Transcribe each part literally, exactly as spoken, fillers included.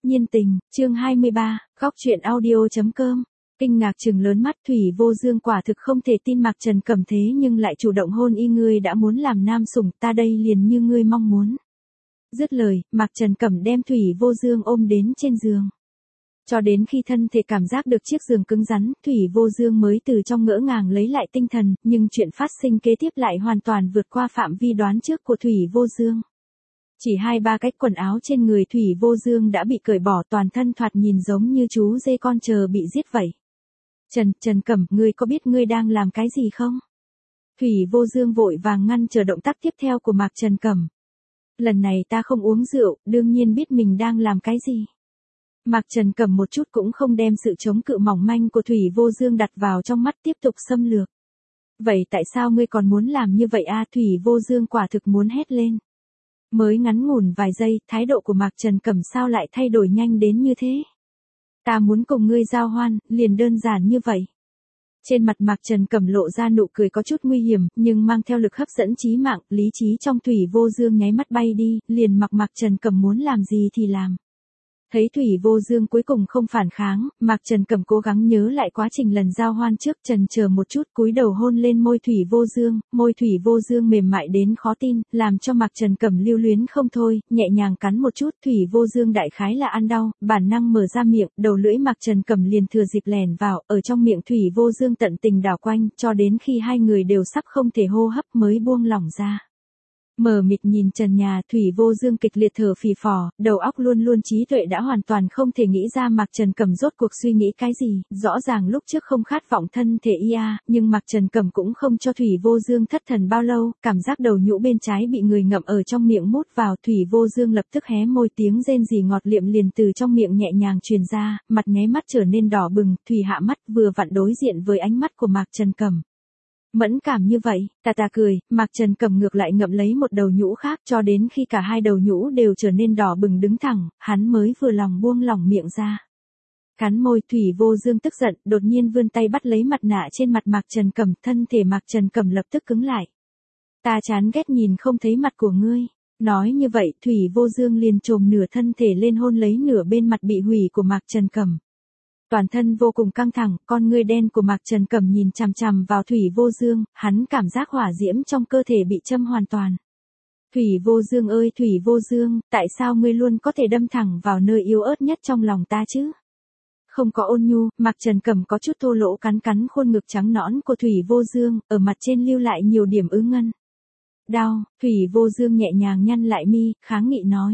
Nhiên tình, chương hai mươi ba, góc truyện audio.com. Kinh ngạc trừng lớn mắt, Thủy Vô Dương quả thực không thể tin Mạc Trần Cẩm thế nhưng lại chủ động hôn y, ngươi đã muốn làm nam sủng, ta đây liền như ngươi mong muốn. Dứt lời, Mạc Trần Cẩm đem Thủy Vô Dương ôm đến trên giường. Cho đến khi thân thể cảm giác được chiếc giường cứng rắn, Thủy Vô Dương mới từ trong ngỡ ngàng lấy lại tinh thần, nhưng chuyện phát sinh kế tiếp lại hoàn toàn vượt qua phạm vi đoán trước của Thủy Vô Dương. Chỉ hai ba cách quần áo trên người Thủy Vô Dương đã bị cởi bỏ, toàn thân thoạt nhìn giống như chú dê con chờ bị giết vậy. Trần, Trần Cẩm, ngươi có biết ngươi đang làm cái gì không? Thủy Vô Dương vội vàng ngăn chờ động tác tiếp theo của Mạc Trần Cẩm. Lần này ta không uống rượu, đương nhiên biết mình đang làm cái gì. Mạc Trần Cẩm một chút cũng không đem sự chống cự mỏng manh của Thủy Vô Dương đặt vào trong mắt, tiếp tục xâm lược. Vậy tại sao ngươi còn muốn làm như vậy a? Thủy Vô Dương quả thực muốn hét lên. Mới ngắn ngủn vài giây, thái độ của Mạc Trần Cẩm sao lại thay đổi nhanh đến như thế? Ta muốn cùng ngươi giao hoan, liền đơn giản như vậy. Trên mặt Mạc Trần Cẩm lộ ra nụ cười có chút nguy hiểm, nhưng mang theo lực hấp dẫn chí mạng, lý trí trong Thủy Vô Dương nháy mắt bay đi, liền mặc Mạc Trần Cẩm muốn làm gì thì làm. Thấy Thủy Vô Dương cuối cùng không phản kháng, Mạc Trần Cẩm cố gắng nhớ lại quá trình lần giao hoan trước, chần chờ một chút cúi đầu hôn lên môi Thủy Vô Dương, môi Thủy Vô Dương mềm mại đến khó tin, làm cho Mạc Trần Cẩm lưu luyến không thôi, nhẹ nhàng cắn một chút, Thủy Vô Dương đại khái là ăn đau, bản năng mở ra miệng, đầu lưỡi Mạc Trần Cẩm liền thừa dịp lèn vào, ở trong miệng Thủy Vô Dương tận tình đảo quanh, cho đến khi hai người đều sắp không thể hô hấp mới buông lỏng ra. Mờ mịt nhìn trần nhà, Thủy Vô Dương kịch liệt thở phì phò, đầu óc luôn luôn trí tuệ đã hoàn toàn không thể nghĩ ra Mạc Trần Cẩm rốt cuộc suy nghĩ cái gì, rõ ràng lúc trước không khát vọng thân thể ia, nhưng Mạc Trần Cẩm cũng không cho Thủy Vô Dương thất thần bao lâu, cảm giác đầu nhũ bên trái bị người ngậm ở trong miệng mút vào, Thủy Vô Dương lập tức hé môi, tiếng rên rỉ ngọt liệm liền từ trong miệng nhẹ nhàng truyền ra, mặt nháy mắt trở nên đỏ bừng, Thủy hạ mắt vừa vặn đối diện với ánh mắt của Mạc Trần Cẩm. Mẫn cảm như vậy, tà tà cười, Mạc Trần Cẩm ngược lại ngậm lấy một đầu nhũ khác, cho đến khi cả hai đầu nhũ đều trở nên đỏ bừng đứng thẳng, hắn mới vừa lòng buông lỏng miệng ra. Cắn môi, Thủy Vô Dương tức giận, đột nhiên vươn tay bắt lấy mặt nạ trên mặt Mạc Trần Cẩm, thân thể Mạc Trần Cẩm lập tức cứng lại. Ta chán ghét nhìn không thấy mặt của ngươi. Nói như vậy, Thủy Vô Dương liền chồm nửa thân thể lên hôn lấy nửa bên mặt bị hủy của Mạc Trần Cẩm. Toàn thân vô cùng căng thẳng, con ngươi đen của Mạc Trần Cẩm nhìn chằm chằm vào Thủy Vô Dương, hắn cảm giác hỏa diễm trong cơ thể bị châm hoàn toàn. Thủy Vô Dương ơi Thủy Vô Dương, tại sao ngươi luôn có thể đâm thẳng vào nơi yếu ớt nhất trong lòng ta chứ? Không có ôn nhu, Mạc Trần Cẩm có chút thô lỗ cắn cắn khuôn ngực trắng nõn của Thủy Vô Dương, ở mặt trên lưu lại nhiều điểm ứ ngân. Đau, Thủy Vô Dương nhẹ nhàng nhăn lại mi, kháng nghị nói.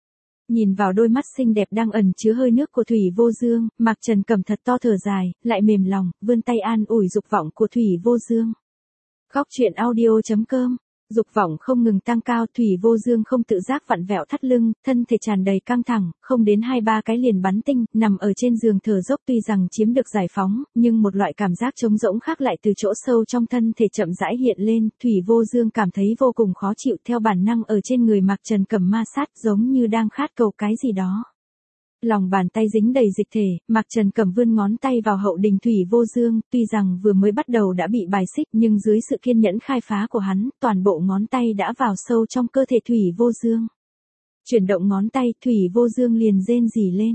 Nhìn vào đôi mắt xinh đẹp đang ẩn chứa hơi nước của Thủy Vô Dương, Mạc Trần Cẩm thật to thở dài, lại mềm lòng, vươn tay an ủi dục vọng của Thủy Vô Dương. Góc truyện audio.com. Dục vọng không ngừng tăng cao, Thủy Vô Dương không tự giác vặn vẹo thắt lưng, thân thể tràn đầy căng thẳng, không đến hai ba cái liền bắn tinh, nằm ở trên giường thở dốc, tuy rằng chiếm được giải phóng, nhưng một loại cảm giác trống rỗng khác lại từ chỗ sâu trong thân thể chậm rãi hiện lên, Thủy Vô Dương cảm thấy vô cùng khó chịu, theo bản năng ở trên người Mạc Trần Cẩm ma sát, giống như đang khát cầu cái gì đó. Lòng bàn tay dính đầy dịch thể, Mạc Trần Cẩm vươn ngón tay vào hậu đình Thủy Vô Dương, tuy rằng vừa mới bắt đầu đã bị bài xích nhưng dưới sự kiên nhẫn khai phá của hắn, toàn bộ ngón tay đã vào sâu trong cơ thể Thủy Vô Dương. Chuyển động ngón tay, Thủy Vô Dương liền rên rỉ lên.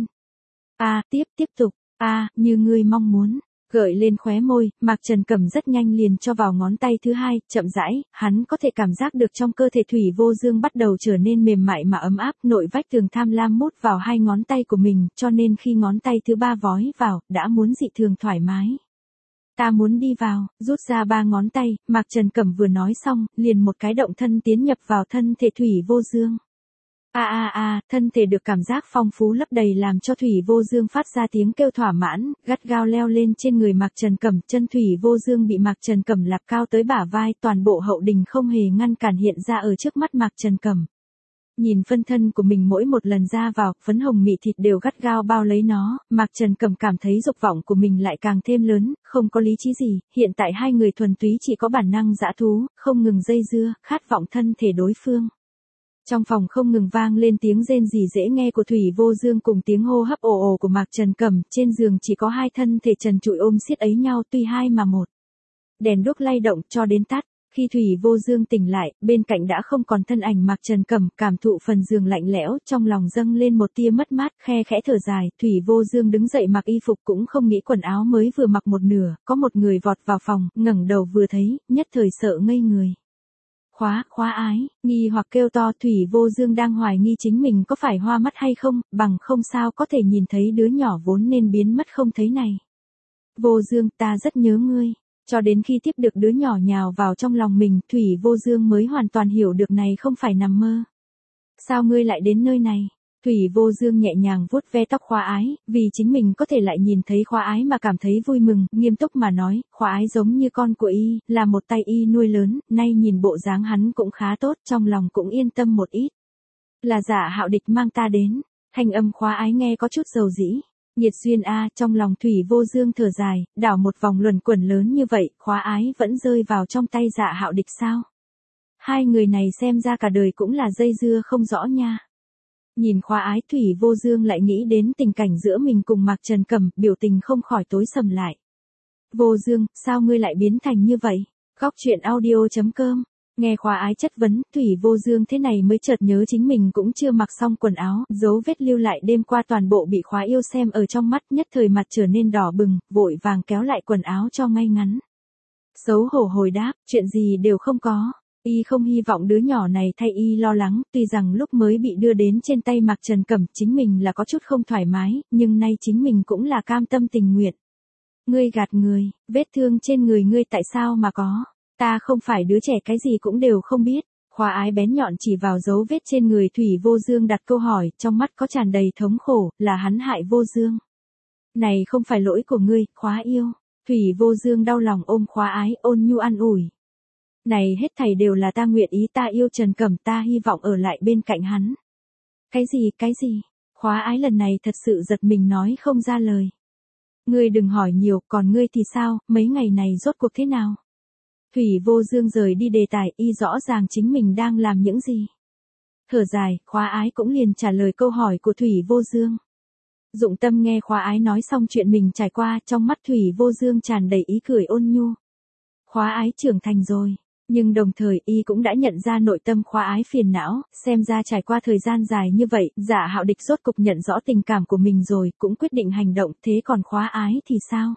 A, tiếp, tiếp tục, a, như ngươi mong muốn. Gợi lên khóe môi, Mạc Trần Cẩm rất nhanh liền cho vào ngón tay thứ hai, chậm rãi, hắn có thể cảm giác được trong cơ thể Thủy Vô Dương bắt đầu trở nên mềm mại mà ấm áp, nội vách tường tham lam mút vào hai ngón tay của mình, cho nên khi ngón tay thứ ba vói vào, đã muốn dị thường thoải mái. Ta muốn đi vào, rút ra ba ngón tay, Mạc Trần Cẩm vừa nói xong, liền một cái động thân tiến nhập vào thân thể Thủy Vô Dương. A a a, thân thể được cảm giác phong phú lấp đầy làm cho Thủy Vô Dương phát ra tiếng kêu thỏa mãn, gắt gao leo lên trên người Mạc Trần Cẩm, chân Thủy Vô Dương bị Mạc Trần Cẩm lạp cao tới bả vai, toàn bộ hậu đình không hề ngăn cản hiện ra ở trước mắt Mạc Trần Cẩm. Nhìn phân thân của mình mỗi một lần ra vào, phấn hồng mị thịt đều gắt gao bao lấy nó, Mạc Trần Cẩm cảm thấy dục vọng của mình lại càng thêm lớn, không có lý trí gì, hiện tại hai người thuần túy chỉ có bản năng dã thú, không ngừng dây dưa, khát vọng thân thể đối phương. Trong phòng không ngừng vang lên tiếng rên rỉ dễ nghe của Thủy Vô Dương cùng tiếng hô hấp ồ ồ của Mạc Trần Cẩm, trên giường chỉ có hai thân thể trần trụi ôm siết ấy nhau, tuy hai mà một. Đèn đuốc lay động cho đến tắt. Khi Thủy Vô Dương tỉnh lại, bên cạnh đã không còn thân ảnh Mạc Trần Cẩm, cảm thụ phần giường lạnh lẽo, trong lòng dâng lên một tia mất mát, khe khẽ thở dài, Thủy Vô Dương đứng dậy mặc y phục cũng không nghĩ quần áo mới vừa mặc một nửa, có một người vọt vào phòng, ngẩng đầu vừa thấy, nhất thời sợ ngây người. Khóa, khóa ái, nghi hoặc kêu to, Thủy Vô Dương đang hoài nghi chính mình có phải hoa mắt hay không, bằng không sao có thể nhìn thấy đứa nhỏ vốn nên biến mất không thấy này. Vô Dương, ta rất nhớ ngươi. Cho đến khi tiếp được đứa nhỏ nhào vào trong lòng mình, Thủy Vô Dương mới hoàn toàn hiểu được này không phải nằm mơ. Sao ngươi lại đến nơi này? Thủy Vô Dương nhẹ nhàng vuốt ve tóc Khóa Ái, vì chính mình có thể lại nhìn thấy Khóa Ái mà cảm thấy vui mừng, nghiêm túc mà nói, Khóa Ái giống như con của y, là một tay y nuôi lớn, nay nhìn bộ dáng hắn cũng khá tốt, trong lòng cũng yên tâm một ít. Là Dạ Hạo Địch mang ta đến, thanh âm Khóa Ái nghe có chút dầu dĩ. Nhiệt duyên a, trong lòng Thủy Vô Dương thở dài, đảo một vòng luẩn quẩn lớn như vậy, Khóa Ái vẫn rơi vào trong tay Dạ Hạo Địch sao? Hai người này xem ra cả đời cũng là dây dưa không rõ nha. Nhìn Khóa Ái, Thủy Vô Dương lại nghĩ đến tình cảnh giữa mình cùng Mạc Trần Cẩm, biểu tình không khỏi tối sầm lại. Vô Dương, sao ngươi lại biến thành như vậy? Góc truyện audio chấm com. Nghe Khóa Ái chất vấn, Thủy Vô Dương thế này mới chợt nhớ chính mình cũng chưa mặc xong quần áo, dấu vết lưu lại đêm qua toàn bộ bị Khóa Yêu xem ở trong mắt, nhất thời mặt trở nên đỏ bừng, vội vàng kéo lại quần áo cho ngay ngắn. Xấu hổ hồi đáp, chuyện gì đều không có. Y không hy vọng đứa nhỏ này thay y lo lắng, tuy rằng lúc mới bị đưa đến trên tay Mạc Trần Cẩm chính mình là có chút không thoải mái, nhưng nay chính mình cũng là cam tâm tình nguyện. Ngươi gạt người, vết thương trên người ngươi tại sao mà có? Ta không phải đứa trẻ cái gì cũng đều không biết. Khóa Ái bén nhọn chỉ vào dấu vết trên người Thủy Vô Dương đặt câu hỏi, trong mắt có tràn đầy thống khổ, là hắn hại Vô Dương. Này không phải lỗi của ngươi, Khóa Yêu. Thủy Vô Dương đau lòng ôm Khóa Ái, ôn nhu an ủi. Này hết thảy đều là ta nguyện ý, ta yêu Trần Cẩm, ta hy vọng ở lại bên cạnh hắn. Cái gì, cái gì? Khóa Ái lần này thật sự giật mình nói không ra lời. Ngươi đừng hỏi nhiều, còn ngươi thì sao, mấy ngày này rốt cuộc thế nào? Thủy Vô Dương rời đi đề tài, y rõ ràng chính mình đang làm những gì. Thở dài, Khóa Ái cũng liền trả lời câu hỏi của Thủy Vô Dương. Dụng tâm nghe Khóa Ái nói xong chuyện mình trải qua, trong mắt Thủy Vô Dương tràn đầy ý cười ôn nhu. Khóa Ái trưởng thành rồi, nhưng đồng thời y cũng đã nhận ra nội tâm Khóa Ái phiền não, xem ra trải qua thời gian dài như vậy, Dạ Hạo Địch rốt cục nhận rõ tình cảm của mình rồi, cũng quyết định hành động, thế còn Khóa Ái thì sao?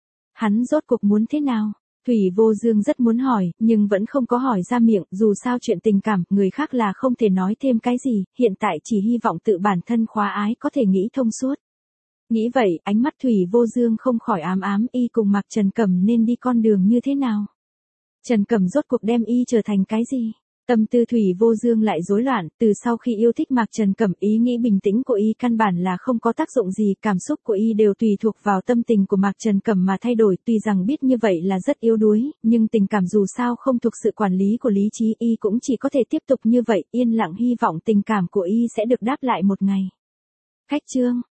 Hắn rốt cục muốn thế nào? Thủy Vô Dương rất muốn hỏi, nhưng vẫn không có hỏi ra miệng, dù sao chuyện tình cảm, người khác là không thể nói thêm cái gì, hiện tại chỉ hy vọng tự bản thân Khóa Ái có thể nghĩ thông suốt. Nghĩ vậy, ánh mắt Thủy Vô Dương không khỏi ám ám, y cùng Mạc Trần Cẩm nên đi con đường như thế nào? Trần Cẩm rốt cuộc đem y trở thành cái gì? Tâm tư Thủy Vô Dương lại rối loạn, từ sau khi yêu thích Mạc Trần Cẩm, ý nghĩ bình tĩnh của y căn bản là không có tác dụng gì, cảm xúc của y đều tùy thuộc vào tâm tình của Mạc Trần Cẩm mà thay đổi, tuy rằng biết như vậy là rất yếu đuối, nhưng tình cảm dù sao không thuộc sự quản lý của lý trí, y cũng chỉ có thể tiếp tục như vậy, yên lặng hy vọng tình cảm của y sẽ được đáp lại một ngày. Khách chương